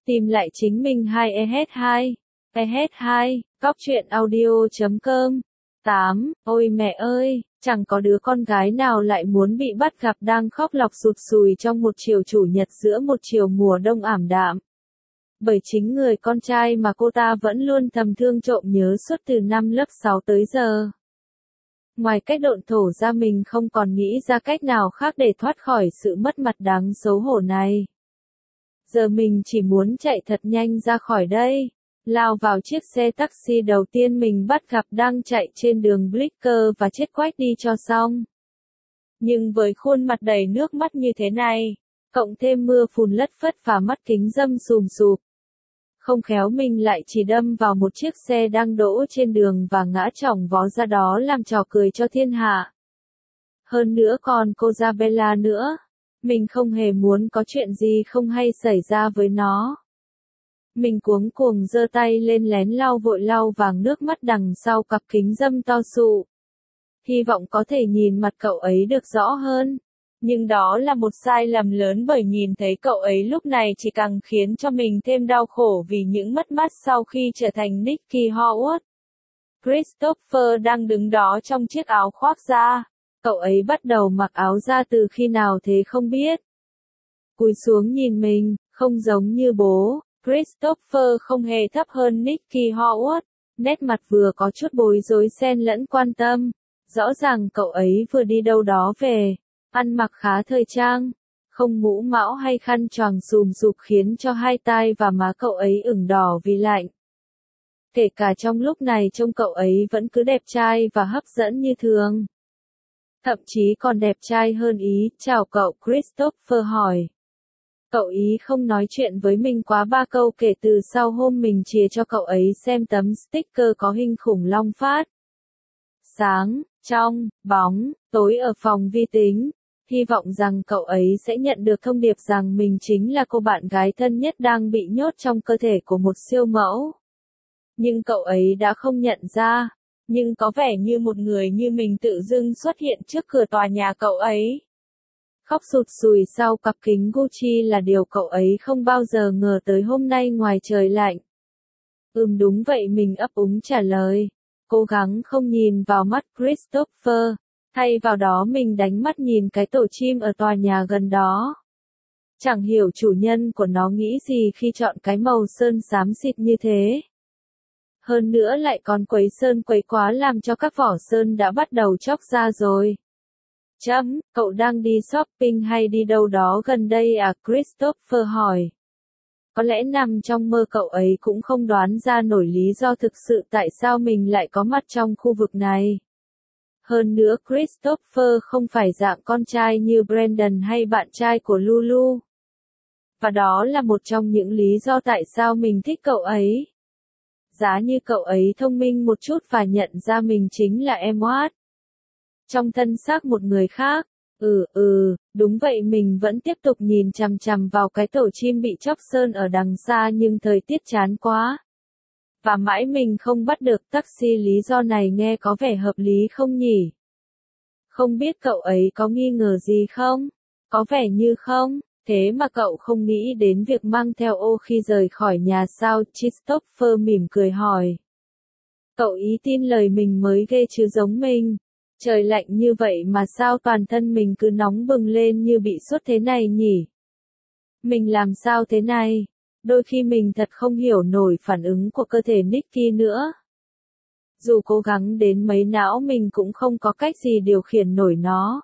Tìm lại chính mình 2EH2. EH2, Cóc truyện audio.com. 8. Ôi mẹ ơi, chẳng có đứa con gái nào lại muốn bị bắt gặp đang khóc lóc sụt sùi trong một chiều chủ nhật giữa một chiều mùa đông ảm đạm. Bởi chính người con trai mà cô ta vẫn luôn thầm thương trộm nhớ suốt từ năm lớp 6 tới giờ. Ngoài cách độn thổ ra mình không còn nghĩ ra cách nào khác để thoát khỏi sự mất mặt đáng xấu hổ này. Giờ mình chỉ muốn chạy thật nhanh ra khỏi đây, lao vào chiếc xe taxi đầu tiên mình bắt gặp đang chạy trên đường Blicker và chết quách đi cho xong. Nhưng với khuôn mặt đầy nước mắt như thế này, cộng thêm mưa phùn lất phất và mắt kính râm sùm sụp, không khéo mình lại chỉ đâm vào một chiếc xe đang đỗ trên đường và ngã chỏng vó ra đó làm trò cười cho thiên hạ. Hơn nữa còn cô Isabella nữa. Mình không hề muốn có chuyện gì không hay xảy ra với nó. Mình cuống cuồng giơ tay lên lén lau vội lau vàng nước mắt đằng sau cặp kính râm to sụ. Hy vọng có thể nhìn mặt cậu ấy được rõ hơn. Nhưng đó là một sai lầm lớn bởi nhìn thấy cậu ấy lúc này chỉ càng khiến cho mình thêm đau khổ vì những mất mát sau khi trở thành Nicky Howard. Christopher đang đứng đó trong chiếc áo khoác da. Cậu ấy bắt đầu mặc áo da từ khi nào thế không biết. Cúi xuống nhìn mình, không giống như bố, Christopher không hề thấp hơn Nicky Howard, nét mặt vừa có chút bối rối xen lẫn quan tâm. Rõ ràng cậu ấy vừa đi đâu đó về, ăn mặc khá thời trang, không mũ mão hay khăn choàng sùm sụp khiến cho hai tai và má cậu ấy ửng đỏ vì lạnh. Kể cả trong lúc này trông cậu ấy vẫn cứ đẹp trai và hấp dẫn như thường. Thậm chí còn đẹp trai hơn ý. Chào cậu, Christopher hỏi. Cậu ý không nói chuyện với mình quá 3 câu kể từ sau hôm mình chìa cho cậu ấy xem tấm sticker có hình khủng long phát. Sáng, trong, bóng, tối ở phòng vi tính. Hy vọng rằng cậu ấy sẽ nhận được thông điệp rằng mình chính là cô bạn gái thân nhất đang bị nhốt trong cơ thể của một siêu mẫu. Nhưng cậu ấy đã không nhận ra. Nhưng có vẻ như một người như mình tự dưng xuất hiện trước cửa tòa nhà cậu ấy. Khóc sụt sùi sau cặp kính Gucci là điều cậu ấy không bao giờ ngờ tới hôm nay ngoài trời lạnh. Đúng vậy, mình ấp úng trả lời. Cố gắng không nhìn vào mắt Christopher. Thay vào đó mình đánh mắt nhìn cái tổ chim ở tòa nhà gần đó. Chẳng hiểu chủ nhân của nó nghĩ gì khi chọn cái màu sơn xám xịt như thế. Hơn nữa lại còn quấy sơn quấy quá làm cho các vỏ sơn đã bắt đầu chóc ra rồi. Cậu đang đi shopping hay đi đâu đó gần đây à? Christopher hỏi. Có lẽ nằm trong mơ cậu ấy cũng không đoán ra nổi lý do thực sự tại sao mình lại có mặt trong khu vực này. Hơn nữa Christopher không phải dạng con trai như Brandon hay bạn trai của Lulu. Và đó là một trong những lý do tại sao mình thích cậu ấy. Giá như cậu ấy thông minh một chút và nhận ra mình chính là Edward. Trong thân xác một người khác. Đúng vậy, mình vẫn tiếp tục nhìn chằm chằm vào cái tổ chim bị chóc sơn ở đằng xa nhưng thời tiết chán quá. Và mãi mình không bắt được taxi. Lý do này nghe có vẻ hợp lý không nhỉ? Không biết cậu ấy có nghi ngờ gì không? Có vẻ như không. Thế mà cậu không nghĩ đến việc mang theo ô khi rời khỏi nhà sao? Christopher mỉm cười hỏi. Cậu ý tin lời mình mới ghê chứ giống mình. Trời lạnh như vậy mà sao toàn thân mình cứ nóng bừng lên như bị sốt thế này nhỉ? Mình làm sao thế này? Đôi khi mình thật không hiểu nổi phản ứng của cơ thể Nicky nữa. Dù cố gắng đến mấy não mình cũng không có cách gì điều khiển nổi nó.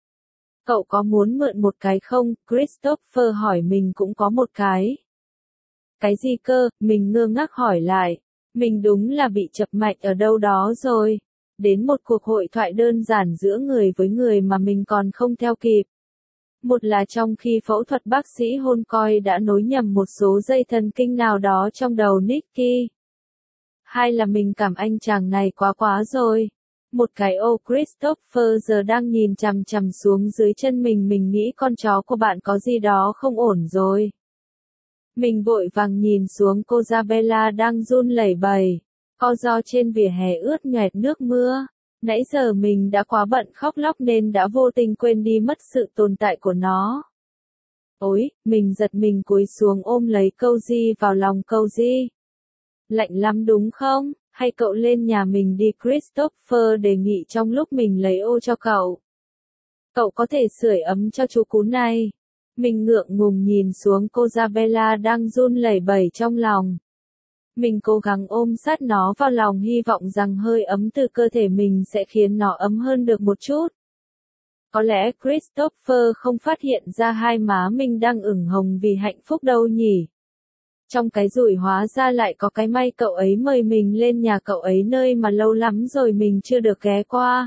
Cậu có muốn mượn một cái không? Christopher hỏi. Mình cũng có một cái. Cái gì cơ? Mình ngơ ngác hỏi lại. Mình đúng là bị chập mạch ở đâu đó rồi. Đến một cuộc hội thoại đơn giản giữa người với người mà mình còn không theo kịp. Một là trong khi phẫu thuật bác sĩ hôn coi đã nối nhầm một số dây thần kinh nào đó trong đầu Nicky. Hai là mình cảm anh chàng này quá rồi. Một cái Christopher giờ đang nhìn chằm chằm xuống dưới chân mình nghĩ con chó của bạn có gì đó không ổn rồi. Mình vội vàng nhìn xuống cô Isabella đang run lẩy bẩy. Co ro trên vỉa hè ướt nhoẹt nước mưa. Nãy giờ mình đã quá bận khóc lóc nên đã vô tình quên đi mất sự tồn tại của nó. Ối, mình giật mình cúi xuống ôm lấy Cozy vào lòng Cozy. Lạnh lắm đúng không? Hay cậu lên nhà mình đi, Christopher đề nghị trong lúc mình lấy ô cho cậu. Cậu có thể sưởi ấm cho chú cún này. Mình ngượng ngùng nhìn xuống cô Isabella đang run lẩy bẩy trong lòng. Mình cố gắng ôm sát nó vào lòng hy vọng rằng hơi ấm từ cơ thể mình sẽ khiến nó ấm hơn được một chút. Có lẽ Christopher không phát hiện ra hai má mình đang ửng hồng vì hạnh phúc đâu nhỉ. Trong cái rủi hóa ra lại có cái may cậu ấy mời mình lên nhà cậu ấy nơi mà lâu lắm rồi mình chưa được ghé qua.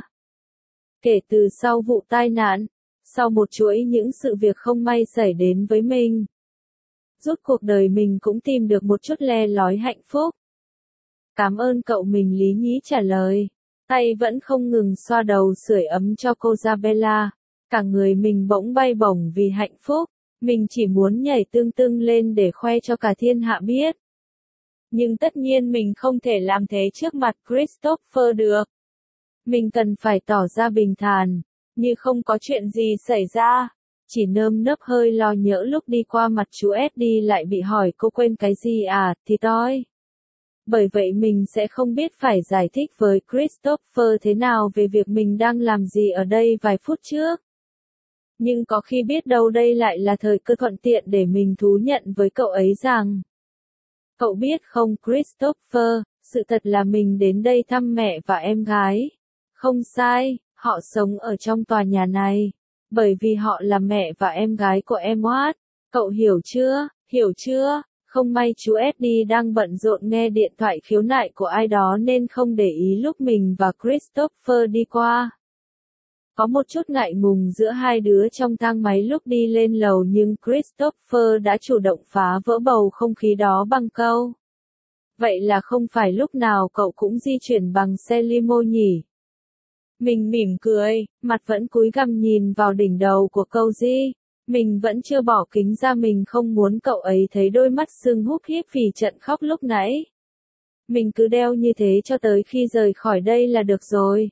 Kể từ sau vụ tai nạn, sau một chuỗi những sự việc không may xảy đến với mình, rốt cuộc đời mình cũng tìm được một chút le lói hạnh phúc. Cảm ơn cậu, mình lý nhí trả lời. Tay vẫn không ngừng xoa đầu sưởi ấm cho cô Isabella. Cả người mình bỗng bay bổng vì hạnh phúc. Mình chỉ muốn nhảy tưng tưng lên để khoe cho cả thiên hạ biết. Nhưng tất nhiên mình không thể làm thế trước mặt Christopher được. Mình cần phải tỏ ra bình thản, như không có chuyện gì xảy ra. Chỉ nơm nớp hơi lo nhỡ lúc đi qua mặt chú Eddie lại bị hỏi cô quên cái gì à, thì toi. Bởi vậy mình sẽ không biết phải giải thích với Christopher thế nào về việc mình đang làm gì ở đây vài phút trước. Nhưng có khi biết đâu đây lại là thời cơ thuận tiện để mình thú nhận với cậu ấy rằng. Cậu biết không Christopher, sự thật là mình đến đây thăm mẹ và em gái. Không sai, họ sống ở trong tòa nhà này. Bởi vì họ là mẹ và em gái của em Watt. Cậu hiểu chưa, hiểu chưa? Không may chú Eddie đang bận rộn nghe điện thoại khiếu nại của ai đó nên không để ý lúc mình và Christopher đi qua. Có một chút ngại ngùng giữa hai đứa trong thang máy lúc đi lên lầu nhưng Christopher đã chủ động phá vỡ bầu không khí đó bằng câu. Vậy là không phải lúc nào cậu cũng di chuyển bằng xe limo nhỉ? Mình mỉm cười, mặt vẫn cúi gằm nhìn vào đỉnh đầu của Cozy. Mình vẫn chưa bỏ kính ra, mình không muốn cậu ấy thấy đôi mắt sưng húp híp vì trận khóc lúc nãy. Mình cứ đeo như thế cho tới khi rời khỏi đây là được rồi.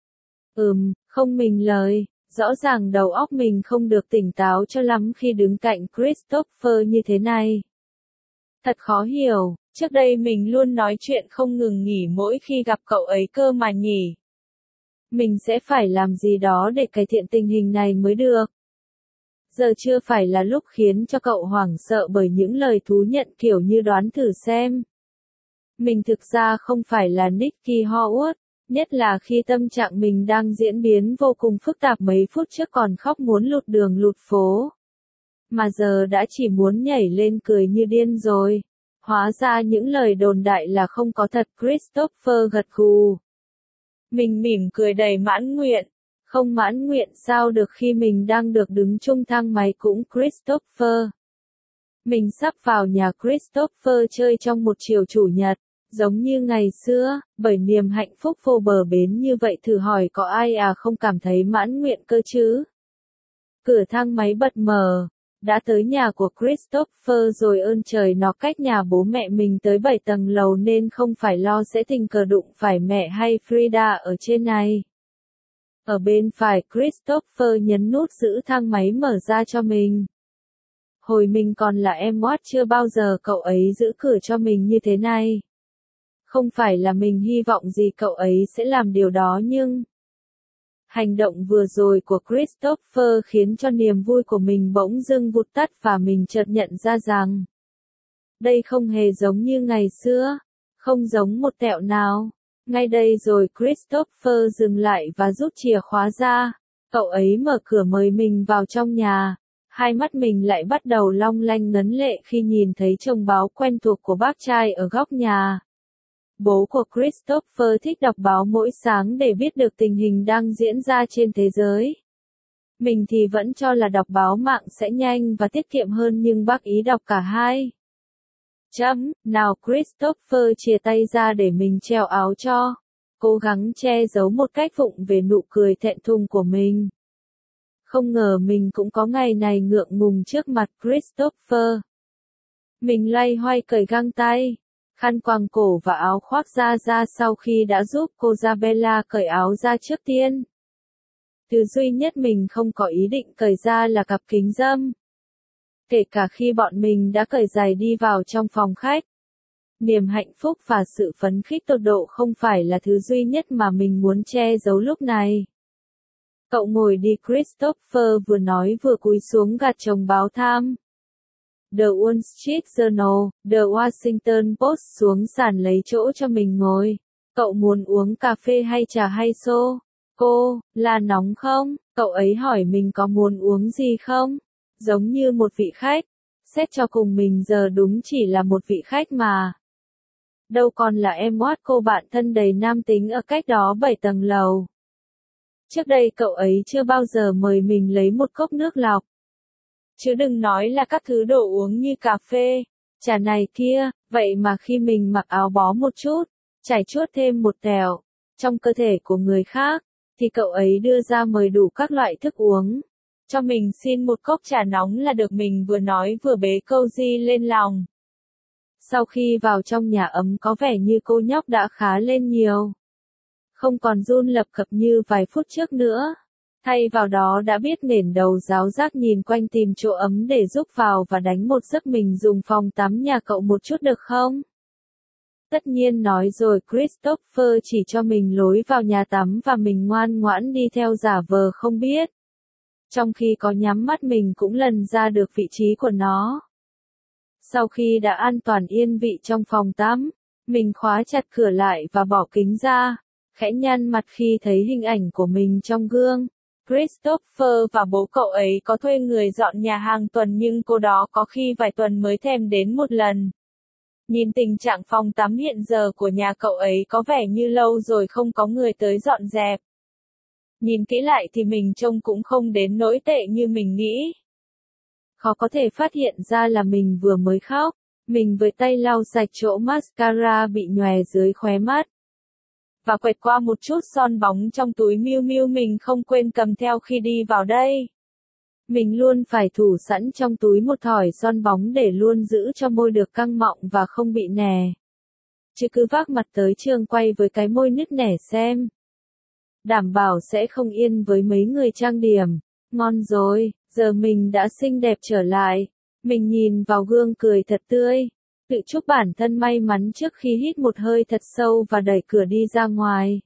Không, mình lời, rõ ràng đầu óc mình không được tỉnh táo cho lắm khi đứng cạnh Christopher như thế này. Thật khó hiểu, trước đây mình luôn nói chuyện không ngừng nghỉ mỗi khi gặp cậu ấy cơ mà nhỉ. Mình sẽ phải làm gì đó để cải thiện tình hình này mới được. Giờ chưa phải là lúc khiến cho cậu hoảng sợ bởi những lời thú nhận kiểu như đoán thử xem. Mình thực ra không phải là Nicky Howard, nhất là khi tâm trạng mình đang diễn biến vô cùng phức tạp, mấy phút trước còn khóc muốn lụt đường lụt phố. Mà giờ đã chỉ muốn nhảy lên cười như điên rồi. Hóa ra những lời đồn đại là không có thật, Christopher gật gù. Mình mỉm cười đầy mãn nguyện. Không mãn nguyện sao được khi mình đang được đứng chung thang máy cũng Christopher. Mình sắp vào nhà Christopher chơi trong một chiều chủ nhật, giống như ngày xưa, bởi niềm hạnh phúc vô bờ bến như vậy, thử hỏi có ai không cảm thấy mãn nguyện cơ chứ? Cửa thang máy bật mở, đã tới nhà của Christopher rồi, ơn trời nó cách nhà bố mẹ mình tới 7 tầng lầu nên không phải lo sẽ tình cờ đụng phải mẹ hay Frida ở trên này. Ở bên phải Christopher nhấn nút giữ thang máy mở ra cho mình. Hồi mình còn là em Watt chưa bao giờ cậu ấy giữ cửa cho mình như thế này. Không phải là mình hy vọng gì cậu ấy sẽ làm điều đó nhưng hành động vừa rồi của Christopher khiến cho niềm vui của mình bỗng dưng vụt tắt và mình chợt nhận ra rằng đây không hề giống như ngày xưa, không giống một tẹo nào. Ngay đây rồi Christopher dừng lại và rút chìa khóa ra. Cậu ấy mở cửa mời mình vào trong nhà. Hai mắt mình lại bắt đầu long lanh ngấn lệ khi nhìn thấy chồng báo quen thuộc của bác trai ở góc nhà. Bố của Christopher thích đọc báo mỗi sáng để biết được tình hình đang diễn ra trên thế giới. Mình thì vẫn cho là đọc báo mạng sẽ nhanh và tiết kiệm hơn nhưng bác ý đọc cả hai. Nào Christopher chìa tay ra để mình treo áo cho. Cố gắng che giấu một cách vụng về nụ cười thẹn thùng của mình. Không ngờ mình cũng có ngày này ngượng ngùng trước mặt Christopher. Mình loay hoay cởi găng tay, khăn quàng cổ và áo khoác ra sau khi đã giúp cô Isabella cởi áo ra trước tiên. Thứ duy nhất mình không có ý định cởi ra là cặp kính râm. Kể cả khi bọn mình đã cởi giày đi vào trong phòng khách. Niềm hạnh phúc và sự phấn khích tột độ không phải là thứ duy nhất mà mình muốn che giấu lúc này. Cậu ngồi đi, Christopher vừa nói vừa cúi xuống gạt chồng báo Time, The Wall Street Journal, The Washington Post xuống sàn lấy chỗ cho mình ngồi. Cậu muốn uống cà phê hay trà hay xô? Cô, là nóng không? Cậu ấy hỏi mình có muốn uống gì không? Giống như một vị khách. Xét cho cùng mình giờ đúng chỉ là một vị khách mà. Đâu còn là em Watt, cô bạn thân đầy nam tính ở cách đó 7 tầng lầu. Trước đây cậu ấy chưa bao giờ mời mình lấy một cốc nước lọc. Chứ đừng nói là các thứ đồ uống như cà phê, trà này kia, vậy mà khi mình mặc áo bó một chút, trải chuốt thêm một tẹo trong cơ thể của người khác, thì cậu ấy đưa ra mời đủ các loại thức uống. Cho mình xin một cốc trà nóng là được, mình vừa nói vừa bế cozy lên lòng. Sau khi vào trong nhà ấm có vẻ như cô nhóc đã khá lên nhiều. Không còn run lập cập như vài phút trước nữa. Thay vào đó đã biết nền đầu ráo rác nhìn quanh tìm chỗ ấm để giúp vào và đánh một giấc. Mình dùng phòng tắm nhà cậu một chút được không? Tất nhiên nói rồi, Christopher chỉ cho mình lối vào nhà tắm và mình ngoan ngoãn đi theo giả vờ không biết. Trong khi có nhắm mắt mình cũng lần ra được vị trí của nó. Sau khi đã an toàn yên vị trong phòng tắm, mình khóa chặt cửa lại và bỏ kính ra, khẽ nhăn mặt khi thấy hình ảnh của mình trong gương. Christopher và bố cậu ấy có thuê người dọn nhà hàng tuần nhưng cô đó có khi vài tuần mới thèm đến một lần. Nhìn tình trạng phòng tắm hiện giờ của nhà cậu ấy có vẻ như lâu rồi không có người tới dọn dẹp. Nhìn kỹ lại thì mình trông cũng không đến nỗi tệ như mình nghĩ. Khó có thể phát hiện ra là mình vừa mới khóc. Mình với tay lau sạch chỗ mascara bị nhòe dưới khóe mắt. Và quẹt qua một chút son bóng trong túi Miu Miu mình không quên cầm theo khi đi vào đây. Mình luôn phải thủ sẵn trong túi một thỏi son bóng để luôn giữ cho môi được căng mọng và không bị nẻ. Chứ cứ vác mặt tới trường quay với cái môi nứt nẻ xem. Đảm bảo sẽ không yên với mấy người trang điểm. Ngon rồi, giờ mình đã xinh đẹp trở lại. Mình nhìn vào gương cười thật tươi. Tự chúc bản thân may mắn trước khi hít một hơi thật sâu và đẩy cửa đi ra ngoài.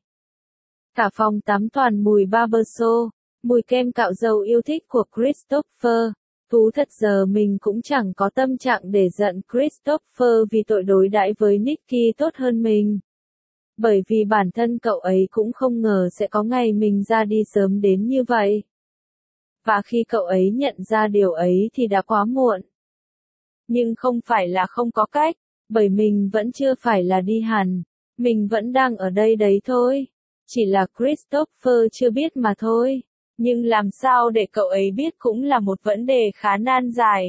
Cả phòng tắm toàn mùi Barbershop, mùi kem cạo râu yêu thích của Christopher. Thú thật giờ mình cũng chẳng có tâm trạng để giận Christopher vì tội đối đãi với Nicky tốt hơn mình. Bởi vì bản thân cậu ấy cũng không ngờ sẽ có ngày mình ra đi sớm đến như vậy. Và khi cậu ấy nhận ra điều ấy thì đã quá muộn. Nhưng không phải là không có cách, bởi mình vẫn chưa phải là đi hẳn. Mình vẫn đang ở đây đấy thôi. Chỉ là Christopher chưa biết mà thôi. Nhưng làm sao để cậu ấy biết cũng là một vấn đề khá nan giải.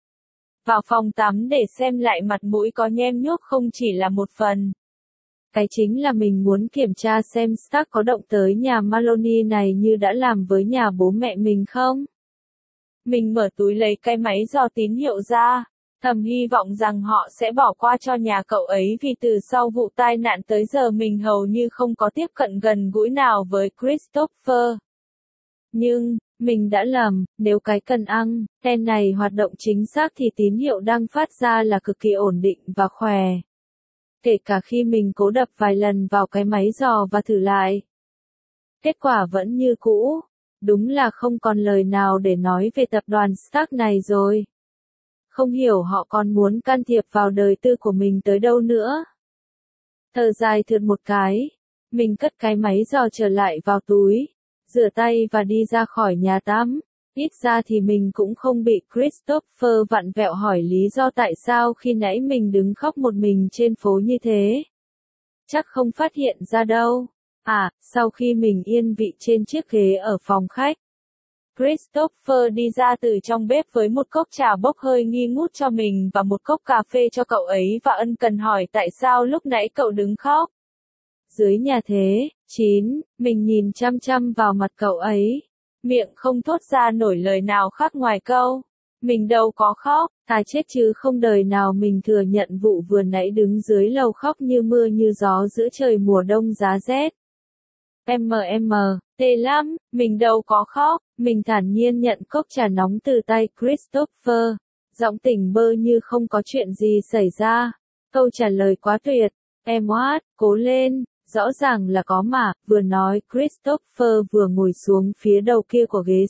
Vào phòng tắm để xem lại mặt mũi có nhem nhuốc không chỉ là một phần. Cái chính là mình muốn kiểm tra xem Stark có động tới nhà Maloney này như đã làm với nhà bố mẹ mình không. Mình mở túi lấy cái máy dò tín hiệu ra, thầm hy vọng rằng họ sẽ bỏ qua cho nhà cậu ấy vì từ sau vụ tai nạn tới giờ mình hầu như không có tiếp cận gần gũi nào với Christopher. Nhưng, mình đã lầm, nếu cái cần ten này hoạt động chính xác thì tín hiệu đang phát ra là cực kỳ ổn định và khỏe. Kể cả khi mình cố đập vài lần vào cái máy dò và thử lại. Kết quả vẫn như cũ. Đúng là không còn lời nào để nói về tập đoàn Stark này rồi. Không hiểu họ còn muốn can thiệp vào đời tư của mình tới đâu nữa. Thở dài thượt một cái. Mình cất cái máy dò trở lại vào túi. Rửa tay và đi ra khỏi nhà tắm. Ít ra thì mình cũng không bị Christopher vặn vẹo hỏi lý do tại sao khi nãy mình đứng khóc một mình trên phố như thế. Chắc không phát hiện ra đâu. Sau khi mình yên vị trên chiếc ghế ở phòng khách, Christopher đi ra từ trong bếp với một cốc trà bốc hơi nghi ngút cho mình và một cốc cà phê cho cậu ấy và ân cần hỏi tại sao lúc nãy cậu đứng khóc. Dưới nhà thế, mình nhìn chăm chăm vào mặt cậu ấy. Miệng không thốt ra nổi lời nào khác ngoài câu. Mình đâu có khóc, thà chết chứ không đời nào mình thừa nhận vụ vừa nãy đứng dưới lầu khóc như mưa như gió giữa trời mùa đông giá rét. Tệ lắm, mình đâu có khóc, mình thản nhiên nhận cốc trà nóng từ tay Christopher. Giọng tỉnh bơ như không có chuyện gì xảy ra. Câu trả lời quá tuyệt. Em Watt, cố lên, rõ ràng là có mà, vừa nói Christopher vừa ngồi xuống phía đầu kia của ghế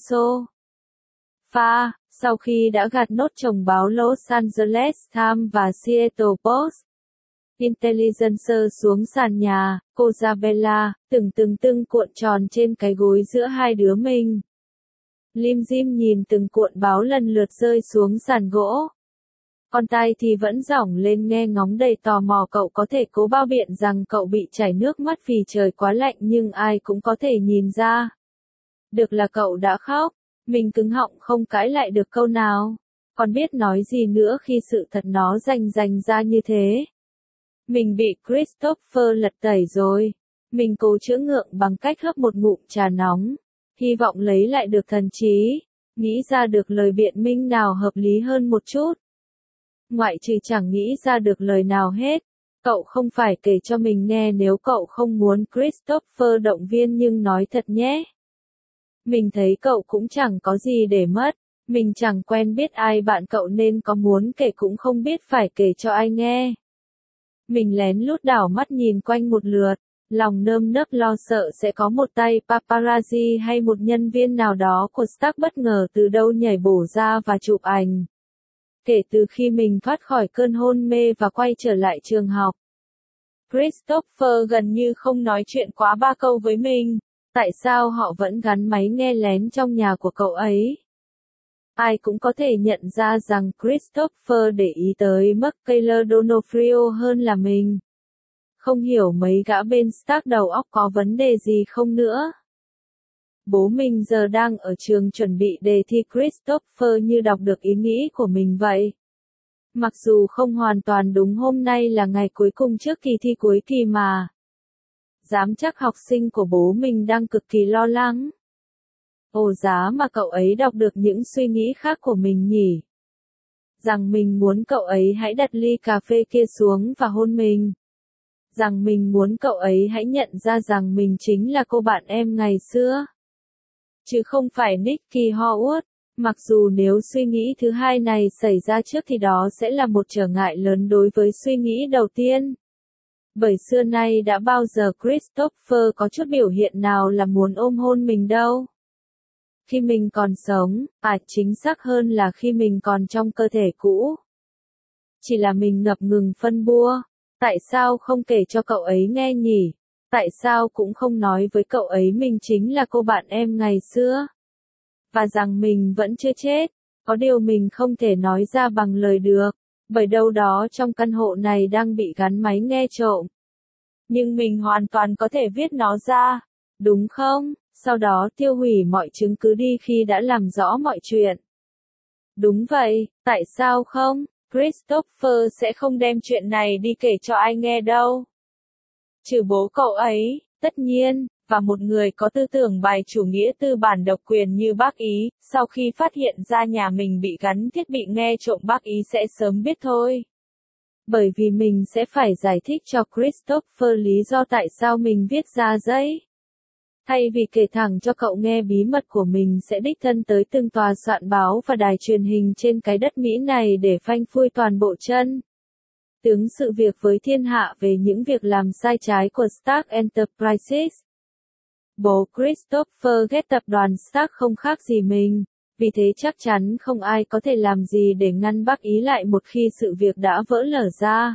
sofa, sau khi đã gạt nốt chồng báo Los Angeles Times và Seattle Post. Intelligencer xuống sàn nhà, cô Isabella, từng cuộn tròn trên cái gối giữa hai đứa mình. Lim dim nhìn từng cuộn báo lần lượt rơi xuống sàn gỗ. Con tai thì vẫn dỏng lên nghe ngóng đầy tò mò. Cậu có thể cố bao biện rằng cậu bị chảy nước mắt vì trời quá lạnh nhưng ai cũng có thể nhìn ra được là cậu đã khóc. Mình cứng họng không cãi lại được câu nào. Còn biết nói gì nữa khi sự thật nó rành ra như thế. Mình bị Christopher lật tẩy rồi. Mình cố chữa ngượng bằng cách hớp một ngụm trà nóng. Hy vọng lấy lại được thần trí. Nghĩ ra được lời biện minh nào hợp lý hơn một chút. Ngoại trừ chẳng nghĩ ra được lời nào hết. Cậu không phải kể cho mình nghe nếu cậu không muốn Christopher động viên nhưng nói thật nhé. Mình thấy cậu cũng chẳng có gì để mất. Mình chẳng quen biết ai bạn cậu nên có muốn kể cũng không biết phải kể cho ai nghe. Mình lén lút đảo mắt nhìn quanh một lượt. Lòng nơm nớp lo sợ sẽ có một tay paparazzi hay một nhân viên nào đó của Stark bất ngờ từ đâu nhảy bổ ra và chụp ảnh. Kể từ khi mình thoát khỏi cơn hôn mê và quay trở lại trường học, Christopher gần như không nói chuyện quá 3 câu với mình. Tại sao họ vẫn gắn máy nghe lén trong nhà của cậu ấy? Ai cũng có thể nhận ra rằng Christopher để ý tới Michaela Donofrio hơn là mình. Không hiểu mấy gã bên Stark đầu óc có vấn đề gì không nữa. Bố mình giờ đang ở trường chuẩn bị đề thi Christopher như đọc được ý nghĩ của mình vậy. Mặc dù không hoàn toàn đúng hôm nay là ngày cuối cùng trước kỳ thi cuối kỳ mà. Dám chắc học sinh của bố mình đang cực kỳ lo lắng. Ồ giá mà cậu ấy đọc được những suy nghĩ khác của mình nhỉ. Rằng mình muốn cậu ấy hãy đặt ly cà phê kia xuống và hôn mình. Rằng mình muốn cậu ấy hãy nhận ra rằng mình chính là cô bạn em ngày xưa. Chứ không phải Nikki Howard. Mặc dù nếu suy nghĩ thứ hai này xảy ra trước thì đó sẽ là một trở ngại lớn đối với suy nghĩ đầu tiên. Bởi xưa nay đã bao giờ Christopher có chút biểu hiện nào là muốn ôm hôn mình đâu. Khi mình còn sống, chính xác hơn là khi mình còn trong cơ thể cũ. Chỉ là mình ngập ngừng phân bua. Tại sao không kể cho cậu ấy nghe nhỉ? Tại sao cũng không nói với cậu ấy mình chính là cô bạn em ngày xưa? Và rằng mình vẫn chưa chết. Có điều mình không thể nói ra bằng lời được. Bởi đâu đó trong căn hộ này đang bị gắn máy nghe trộm. Nhưng mình hoàn toàn có thể viết nó ra. Đúng không? Sau đó tiêu hủy mọi chứng cứ đi khi đã làm rõ mọi chuyện. Đúng vậy, tại sao không? Christopher sẽ không đem chuyện này đi kể cho ai nghe đâu. Trừ bố cậu ấy, tất nhiên, và một người có tư tưởng bài chủ nghĩa tư bản độc quyền như bác Ý, sau khi phát hiện ra nhà mình bị gắn thiết bị nghe trộm bác Ý sẽ sớm biết thôi. Bởi vì mình sẽ phải giải thích cho Christopher lý do tại sao mình viết ra giấy. Thay vì kể thẳng cho cậu nghe bí mật của mình sẽ đích thân tới từng tòa soạn báo và đài truyền hình trên cái đất Mỹ này để phanh phui toàn bộ chân tướng sự việc với thiên hạ về những việc làm sai trái của Stark Enterprises. Bố Christopher ghét tập đoàn Stark không khác gì mình, vì thế chắc chắn không ai có thể làm gì để ngăn bác Ý lại một khi sự việc đã vỡ lở ra.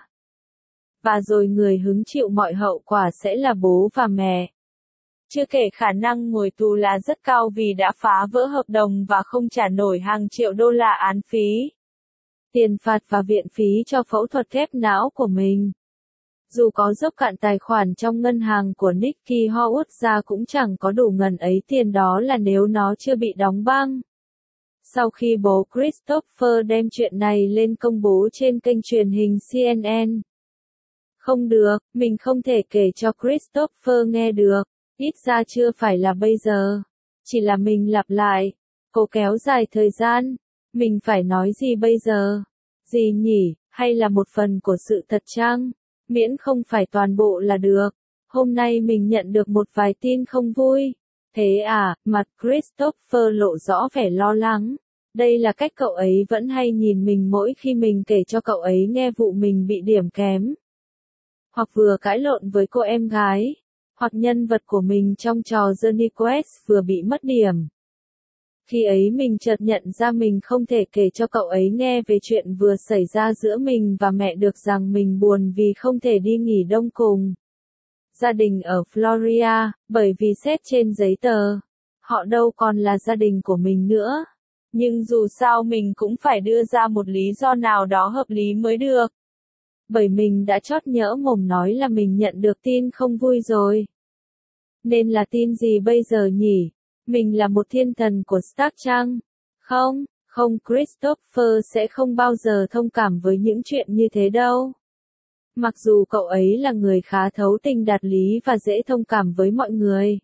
Và rồi người hứng chịu mọi hậu quả sẽ là bố và mẹ. Chưa kể khả năng ngồi tù là rất cao vì đã phá vỡ hợp đồng và không trả nổi hàng triệu đô la án phí, tiền phạt và viện phí cho phẫu thuật ghép não của mình. Dù có dốc cạn tài khoản trong ngân hàng của Nikki Howard ra cũng chẳng có đủ ngần ấy tiền đó là nếu nó chưa bị đóng băng. Sau khi bố Christopher đem chuyện này lên công bố trên kênh truyền hình CNN. Không được, mình không thể kể cho Christopher nghe được. Ít ra chưa phải là bây giờ. Chỉ là mình lặp lại. Cố kéo dài thời gian. Mình phải nói gì bây giờ? Gì nhỉ? Hay là một phần của sự thật chăng? Miễn không phải toàn bộ là được. Hôm nay mình nhận được một vài tin không vui. Thế à, mặt Christopher lộ rõ vẻ lo lắng. Đây là cách cậu ấy vẫn hay nhìn mình mỗi khi mình kể cho cậu ấy nghe vụ mình bị điểm kém. Hoặc vừa cãi lộn với cô em gái. Hoặc nhân vật của mình trong trò Journey Quest vừa bị mất điểm. Khi ấy mình chợt nhận ra mình không thể kể cho cậu ấy nghe về chuyện vừa xảy ra giữa mình và mẹ được rằng mình buồn vì không thể đi nghỉ đông cùng gia đình ở Florida, bởi vì xét trên giấy tờ, họ đâu còn là gia đình của mình nữa. Nhưng dù sao mình cũng phải đưa ra một lý do nào đó hợp lý mới được. Bởi mình đã chót nhỡ mồm nói là mình nhận được tin không vui rồi. Nên là tin gì bây giờ nhỉ? Mình là một thiên thần của Stark chăng? Không, không, Christopher sẽ không bao giờ thông cảm với những chuyện như thế đâu. Mặc dù cậu ấy là người khá thấu tình đạt lý và dễ thông cảm với mọi người.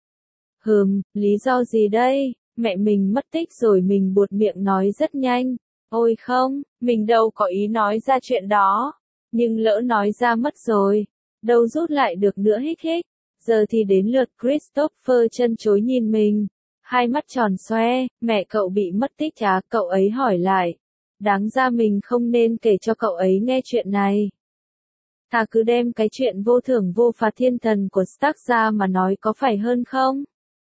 Lý do gì đây? Mẹ mình mất tích rồi, mình buột miệng nói rất nhanh. Ôi không, mình đâu có ý nói ra chuyện đó. Nhưng lỡ nói ra mất rồi. Đâu rút lại được nữa, hích hích. Giờ thì đến lượt Christopher chân chối nhìn mình. Hai mắt tròn xoe, mẹ cậu bị mất tích à? Cậu ấy hỏi lại. Đáng ra mình không nên kể cho cậu ấy nghe chuyện này. Thà cứ đem cái chuyện vô thưởng vô phạt thiên thần của Stark ra mà nói có phải hơn không?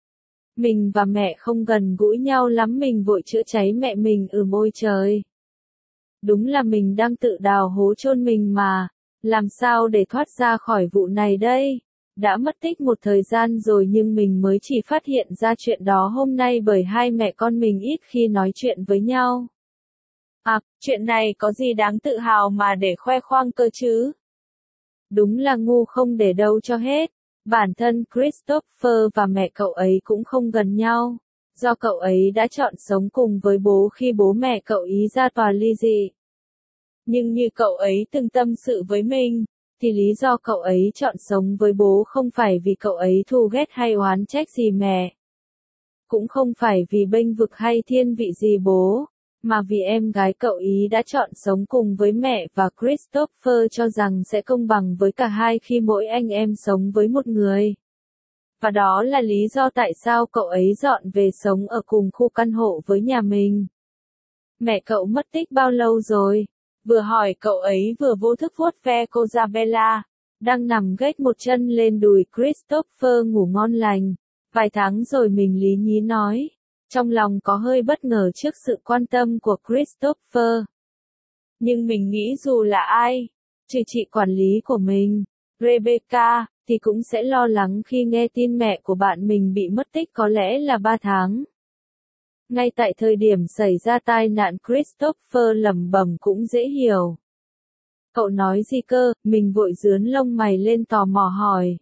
Mình và mẹ không gần gũi nhau lắm, mình vội chữa cháy mẹ mình. Ôi trời. Đúng là mình đang tự đào hố chôn mình mà. Làm sao để thoát ra khỏi vụ này đây? Đã mất tích một thời gian rồi nhưng mình mới chỉ phát hiện ra chuyện đó hôm nay bởi hai mẹ con mình ít khi nói chuyện với nhau. À, chuyện này có gì đáng tự hào mà để khoe khoang cơ chứ? Đúng là ngu không để đâu cho hết. Bản thân Christopher và mẹ cậu ấy cũng không gần nhau. Do cậu ấy đã chọn sống cùng với bố khi bố mẹ cậu ý ra tòa ly dị. Nhưng như cậu ấy từng tâm sự với mình, thì lý do cậu ấy chọn sống với bố không phải vì cậu ấy thù ghét hay oán trách gì mẹ. Cũng không phải vì bênh vực hay thiên vị gì bố, mà vì em gái cậu ý đã chọn sống cùng với mẹ và Christopher cho rằng sẽ công bằng với cả hai khi mỗi anh em sống với một người. Và đó là lý do tại sao cậu ấy dọn về sống ở cùng khu căn hộ với nhà mình. Mẹ cậu mất tích bao lâu rồi? Vừa hỏi cậu ấy vừa vô thức vuốt ve cô Isabella, đang nằm gách một chân lên đùi Christopher ngủ ngon lành. Vài tháng rồi, mình lý nhí nói. Trong lòng có hơi bất ngờ trước sự quan tâm của Christopher. Nhưng mình nghĩ dù là ai, trừ chị quản lý của mình, Rebecca, thì cũng sẽ lo lắng khi nghe tin mẹ của bạn mình bị mất tích có lẽ là 3 tháng. Ngay tại thời điểm xảy ra tai nạn, Christopher lẩm bẩm cũng dễ hiểu. Cậu nói gì cơ? Mình vội rướn lông mày lên tò mò hỏi.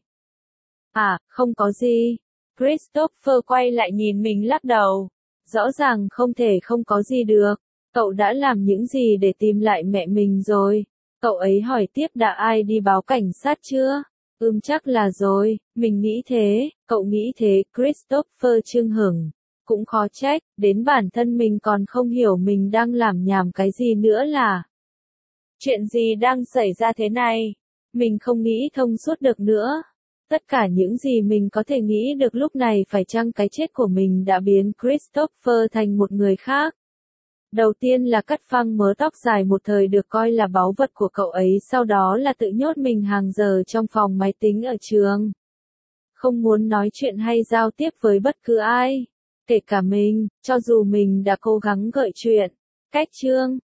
À, không có gì. Christopher quay lại nhìn mình lắc đầu. Rõ ràng không thể không có gì được. Cậu đã làm những gì để tìm lại mẹ mình rồi? Cậu ấy hỏi tiếp. Đã ai đi báo cảnh sát chưa? Chắc là rồi, mình nghĩ thế. Cậu nghĩ thế? Christopher chưng hửng. Cũng khó trách, đến bản thân mình còn không hiểu mình đang làm nhảm cái gì nữa là. Chuyện gì đang xảy ra thế này? Mình không nghĩ thông suốt được nữa. Tất cả những gì mình có thể nghĩ được lúc này phải chăng cái chết của mình đã biến Christopher thành một người khác? Đầu tiên là cắt phăng mớ tóc dài một thời được coi là báu vật của cậu ấy, sau đó là tự nhốt mình hàng giờ trong phòng máy tính ở trường. Không muốn nói chuyện hay giao tiếp với bất cứ ai, kể cả mình, cho dù mình đã cố gắng gợi chuyện. Cách chương